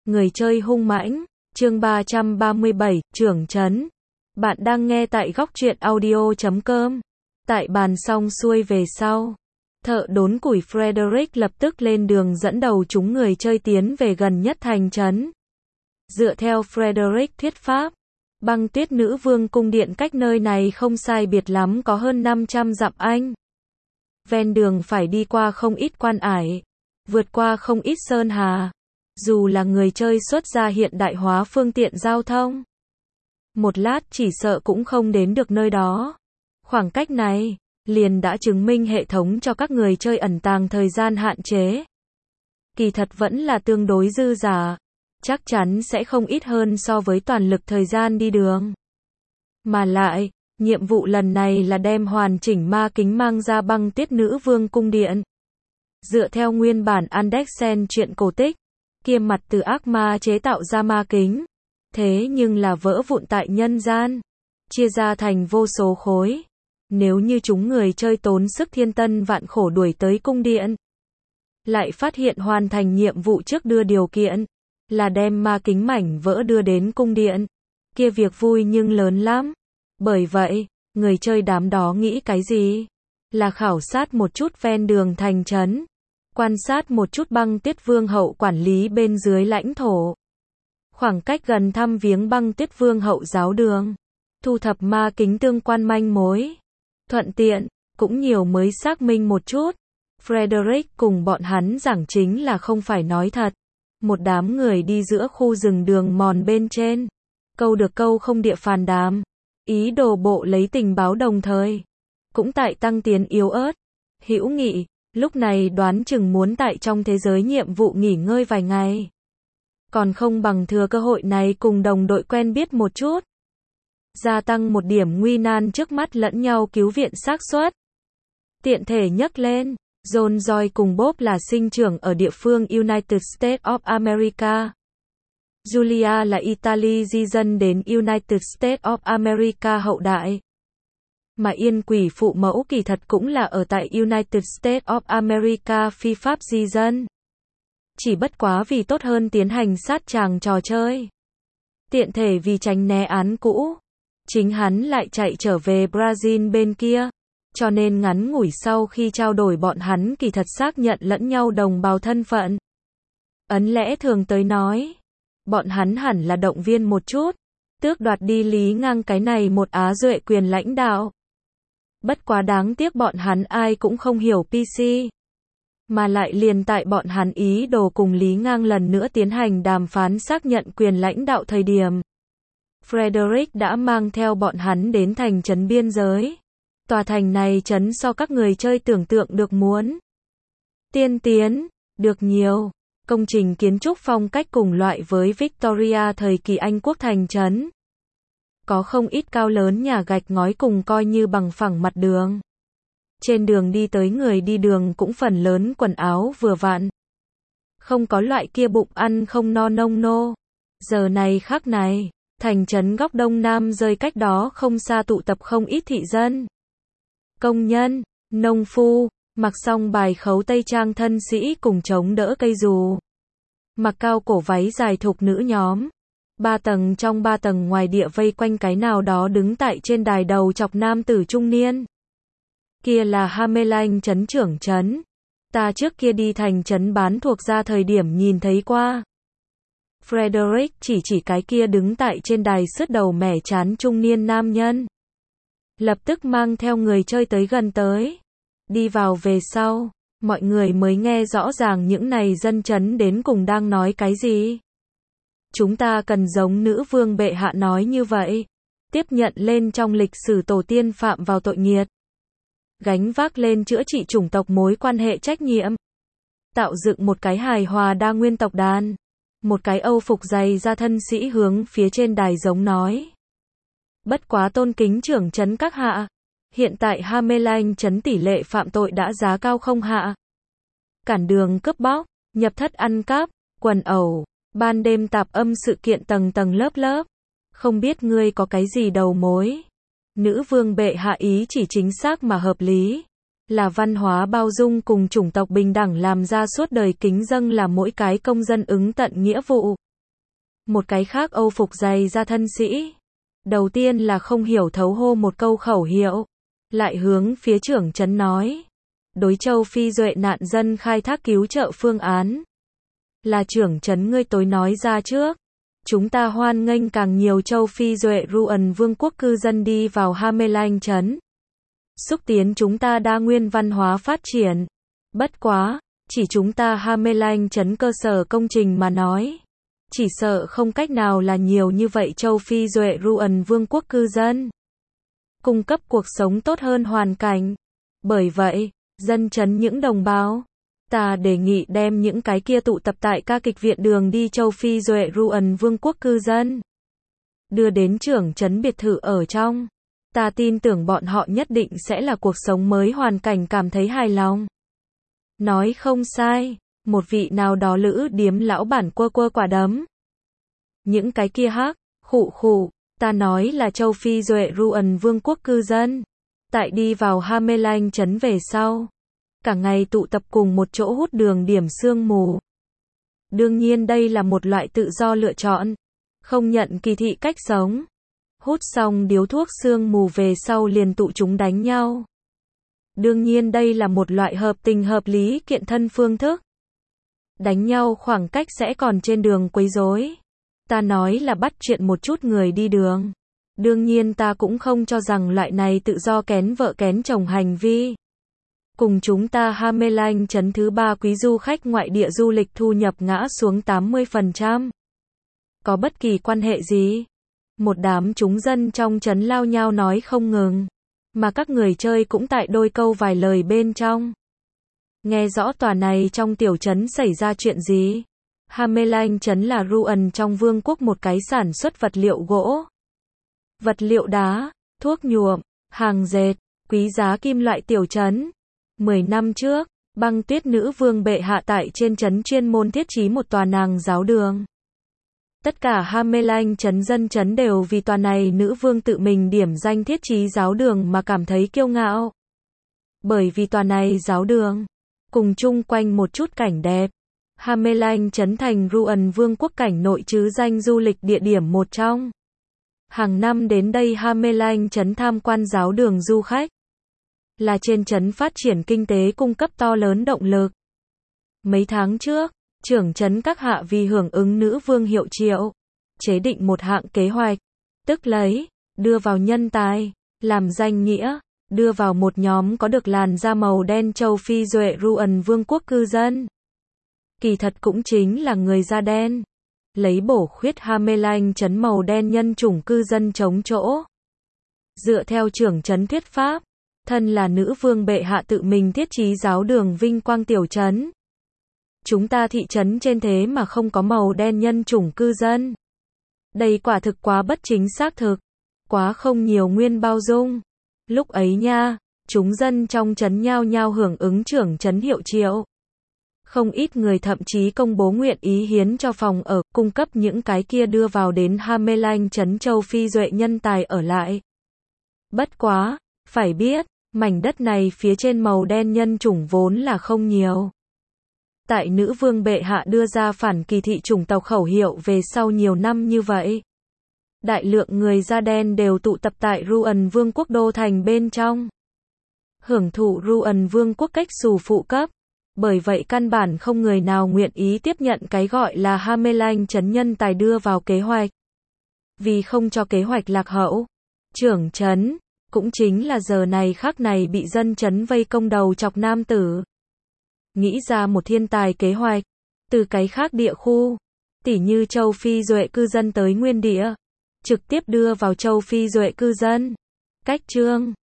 Người chơi hung mãnh, chương 337, trưởng trấn. Bạn đang nghe tại góc truyện audio.com. Tại bàn xong xuôi về sau, thợ đốn củi Frederick lập tức lên đường dẫn đầu chúng người chơi tiến về gần nhất thành trấn. Dựa theo Frederick thuyết pháp, băng tuyết nữ vương cung điện cách nơi này không sai biệt lắm có hơn 500 dặm Anh. Ven đường phải đi qua không ít quan ải, vượt qua không ít sơn hà. Dù là người chơi xuất gia hiện đại hóa phương tiện giao thông, một lát chỉ sợ cũng không đến được nơi đó. Khoảng cách này, liền đã chứng minh hệ thống cho các người chơi ẩn tàng thời gian hạn chế. Kỳ thật vẫn là tương đối dư giả, chắc chắn sẽ không ít hơn so với toàn lực thời gian đi đường. Mà lại, nhiệm vụ lần này là đem hoàn chỉnh ma kính mang ra băng tuyết nữ vương cung điện. Dựa theo nguyên bản Andersen truyện cổ tích, kia mặt từ ác ma chế tạo ra ma kính, thế nhưng là vỡ vụn tại nhân gian, chia ra thành vô số khối. Nếu như chúng người chơi tốn sức thiên tân vạn khổ đuổi tới cung điện, lại phát hiện hoàn thành nhiệm vụ trước đưa điều kiện, là đem ma kính mảnh vỡ đưa đến cung điện, kia việc vui nhưng lớn lắm. Bởi vậy, người chơi đám đó nghĩ cái gì? Là khảo sát một chút ven đường thành trấn, quan sát một chút băng tuyết vương hậu quản lý bên dưới lãnh thổ. Khoảng cách gần thăm viếng băng tuyết vương hậu giáo đường, thu thập ma kính tương quan manh mối. Thuận tiện, cũng nhiều mới xác minh một chút. Frederick cùng bọn hắn giảng chính là không phải nói thật. Một đám người đi giữa khu rừng đường mòn bên trên. Câu được câu không địa phàn đàm. Ý đồ bộ lấy tình báo đồng thời. Cũng tại tăng tiến yếu ớt. Hữu nghị, lúc này đoán chừng muốn tại trong thế giới nhiệm vụ nghỉ ngơi vài ngày. Còn không bằng thừa cơ hội này cùng đồng đội quen biết một chút. Gia tăng một điểm nguy nan trước mắt lẫn nhau cứu viện xác suất. Tiện thể nhắc lên, John Joy cùng Bob là sinh trưởng ở địa phương United States of America. Julia là Italy di dân đến United States of America hậu đại. Mà Yên Quỷ phụ mẫu kỳ thật cũng là ở tại United States of America phi pháp di dân. Chỉ bất quá vì tốt hơn tiến hành sát tràng trò chơi. Tiện thể vì tránh né án cũ. Chính hắn lại chạy trở về Brazil bên kia. Cho nên ngắn ngủi sau khi trao đổi bọn hắn kỳ thật xác nhận lẫn nhau đồng bào thân phận. Ấn lẽ thường tới nói, bọn hắn hẳn là động viên một chút, tước đoạt đi Lý Ngang cái này một Á Duệ quyền lãnh đạo. Bất quá đáng tiếc bọn hắn ai cũng không hiểu PC. Mà lại liền tại bọn hắn ý đồ cùng Lý Ngang lần nữa tiến hành đàm phán xác nhận quyền lãnh đạo thời điểm. Frederick đã mang theo bọn hắn đến thành trấn biên giới. Tòa thành này trấn so các người chơi tưởng tượng được muốn tiên tiến, được nhiều. Công trình kiến trúc phong cách cùng loại với Victoria thời kỳ Anh quốc thành trấn. Có không ít cao lớn nhà gạch ngói cùng coi như bằng phẳng mặt đường. Trên đường đi tới người đi đường cũng phần lớn quần áo vừa vặn. Không có loại kia bụng ăn không no nông nô. Giờ này khắc này, thành trấn góc đông nam rơi cách đó không xa tụ tập không ít thị dân. Công nhân, nông phu, mặc xong bài khấu tây trang thân sĩ cùng chống đỡ cây dù. Mặc cao cổ váy dài thục nữ nhóm. 3 tầng trong 3 tầng ngoài địa vây quanh cái nào đó đứng tại trên đài đầu chọc nam tử trung niên. Kia là Hamelin trấn trưởng trấn. Ta trước kia đi thành trấn bán thuộc ra thời điểm nhìn thấy qua. Frederick chỉ cái kia đứng tại trên đài sứt đầu mẻ chán trung niên nam nhân. Lập tức mang theo người chơi tới gần tới. Đi vào về sau, mọi người mới nghe rõ ràng những này dân trấn đến cùng đang nói cái gì. Chúng ta cần giống nữ vương bệ hạ nói như vậy. Tiếp nhận lên trong lịch sử tổ tiên phạm vào tội nghiệt. Gánh vác lên chữa trị chủng tộc mối quan hệ trách nhiệm. Tạo dựng một cái hài hòa đa nguyên tộc đàn. Một cái âu phục dày ra thân sĩ hướng phía trên đài giống nói. Bất quá tôn kính trưởng trấn các hạ. Hiện tại Hamelin trấn tỷ lệ phạm tội đã giá cao không hạ. Cản đường cướp bóc, nhập thất ăn cắp, quần ẩu, ban đêm tạp âm sự kiện tầng tầng lớp lớp. Không biết ngươi có cái gì đầu mối. Nữ vương bệ hạ ý chỉ chính xác mà hợp lý. Là văn hóa bao dung cùng chủng tộc bình đẳng làm ra suốt đời kính dâng là mỗi cái công dân ứng tận nghĩa vụ. Một cái khác Âu phục dày da thân sĩ. Đầu tiên là không hiểu thấu hô một câu khẩu hiệu. Lại hướng phía trưởng trấn nói. Đối châu Phi Duệ nạn dân khai thác cứu trợ phương án. Là trưởng trấn ngươi tối nói ra trước. Chúng ta hoan nghênh càng nhiều châu Phi Duệ Ruan Vương quốc cư dân đi vào Hamelang trấn. Xúc tiến chúng ta đa nguyên văn hóa phát triển. Bất quá, chỉ chúng ta Hamelang trấn cơ sở công trình mà nói. Chỉ sợ không cách nào là nhiều như vậy châu Phi Duệ Ruan Vương quốc cư dân. Cung cấp cuộc sống tốt hơn hoàn cảnh. Bởi vậy, dân trấn những đồng bào. Ta đề nghị đem những cái kia tụ tập tại ca kịch viện đường đi châu Phi Duệ Ruan Vương quốc cư dân. Đưa đến trưởng trấn biệt thự ở trong. Ta tin tưởng bọn họ nhất định sẽ là cuộc sống mới hoàn cảnh cảm thấy hài lòng. Nói không sai, một vị nào đó lữ điếm lão bản quơ quơ quả đấm. Những cái kia hắc, khụ khụ, ta nói là châu Phi Duệ Ruan Vương quốc cư dân. Tại đi vào Hamelang trấn về sau. Cả ngày tụ tập cùng một chỗ hút đường điểm sương mù. Đương nhiên đây là một loại tự do lựa chọn. Không nhận kỳ thị cách sống. Hút xong điếu thuốc sương mù về sau liền tụ chúng đánh nhau. Đương nhiên đây là một loại hợp tình hợp lý kiện thân phương thức. Đánh nhau khoảng cách sẽ còn trên đường quấy rối. Ta nói là bắt chuyện một chút người đi đường. Đương nhiên ta cũng không cho rằng loại này tự do kén vợ kén chồng hành vi. Cùng chúng ta Hamelang trấn thứ 3 quý du khách ngoại địa du lịch thu nhập ngã xuống 80%. Có bất kỳ quan hệ gì? Một đám chúng dân trong trấn lao nhao nói không ngừng. Mà các người chơi cũng tại đôi câu vài lời bên trong. Nghe rõ tòa này trong tiểu trấn xảy ra chuyện gì? Hamelang trấn là Ruan trong vương quốc một cái sản xuất vật liệu gỗ. Vật liệu đá, thuốc nhuộm, hàng dệt, quý giá kim loại tiểu trấn. 10 năm trước, Băng Tuyết nữ vương bệ hạ tại trên trấn chuyên môn thiết trí một tòa nàng giáo đường. Tất cả Hamelang trấn dân trấn đều vì tòa này nữ vương tự mình điểm danh thiết trí giáo đường mà cảm thấy kiêu ngạo. Bởi vì tòa này giáo đường, cùng chung quanh một chút cảnh đẹp, Hamelang trấn thành Ruan vương quốc cảnh nội chứ danh du lịch địa điểm một trong. Hàng năm đến đây Hamelang trấn tham quan giáo đường du khách. Là trên trấn phát triển kinh tế cung cấp to lớn động lực. Mấy tháng trước, trưởng trấn các hạ vì hưởng ứng nữ vương hiệu triệu, chế định một hạng kế hoạch, tức lấy, đưa vào nhân tài, làm danh nghĩa, đưa vào một nhóm có được làn da màu đen châu Phi Duệ Ruan vương quốc cư dân. Kỳ thật cũng chính là người da đen. Lấy bổ khuyết Hamelang trấn màu đen nhân chủng cư dân chống chỗ. Dựa theo trưởng trấn thuyết pháp, thân là nữ vương bệ hạ tự mình thiết trí giáo đường vinh quang tiểu trấn. Chúng ta thị trấn trên thế mà không có màu đen nhân chủng cư dân. Đây quả thực quá bất chính xác thực. Quá không nhiều nguyên bao dung. Lúc ấy nha, chúng dân trong trấn nhao nhao hưởng ứng trưởng trấn hiệu triệu. Không ít người thậm chí công bố nguyện ý hiến cho phòng ở, cung cấp những cái kia đưa vào đến Hamelang trấn châu Phi Duệ nhân tài ở lại. Bất quá, phải biết, mảnh đất này phía trên màu đen nhân chủng vốn là không nhiều. Tại nữ vương bệ hạ đưa ra phản kỳ thị chủng tộc khẩu hiệu về sau nhiều năm như vậy. Đại lượng người da đen đều tụ tập tại Ruan vương quốc đô thành bên trong. Hưởng thụ Ruan vương quốc cách xù phụ cấp. Bởi vậy căn bản không người nào nguyện ý tiếp nhận cái gọi là Hamelang trấn nhân tài đưa vào kế hoạch. Vì không cho kế hoạch lạc hậu, trưởng trấn, cũng chính là giờ này khắc này bị dân trấn vây công đầu chọc nam tử. Nghĩ ra một thiên tài kế hoạch, từ cái khác địa khu, tỉ như châu Phi Duệ cư dân tới nguyên địa, trực tiếp đưa vào châu Phi Duệ cư dân. Cách chương